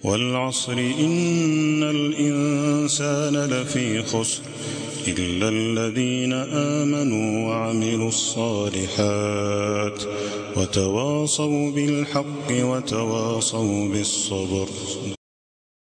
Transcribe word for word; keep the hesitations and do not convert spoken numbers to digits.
والعصر إن الإنسان لفي خسر إلا الذين آمنوا وعملوا الصالحات وتواصوا بالحق وتواصوا بالصبر.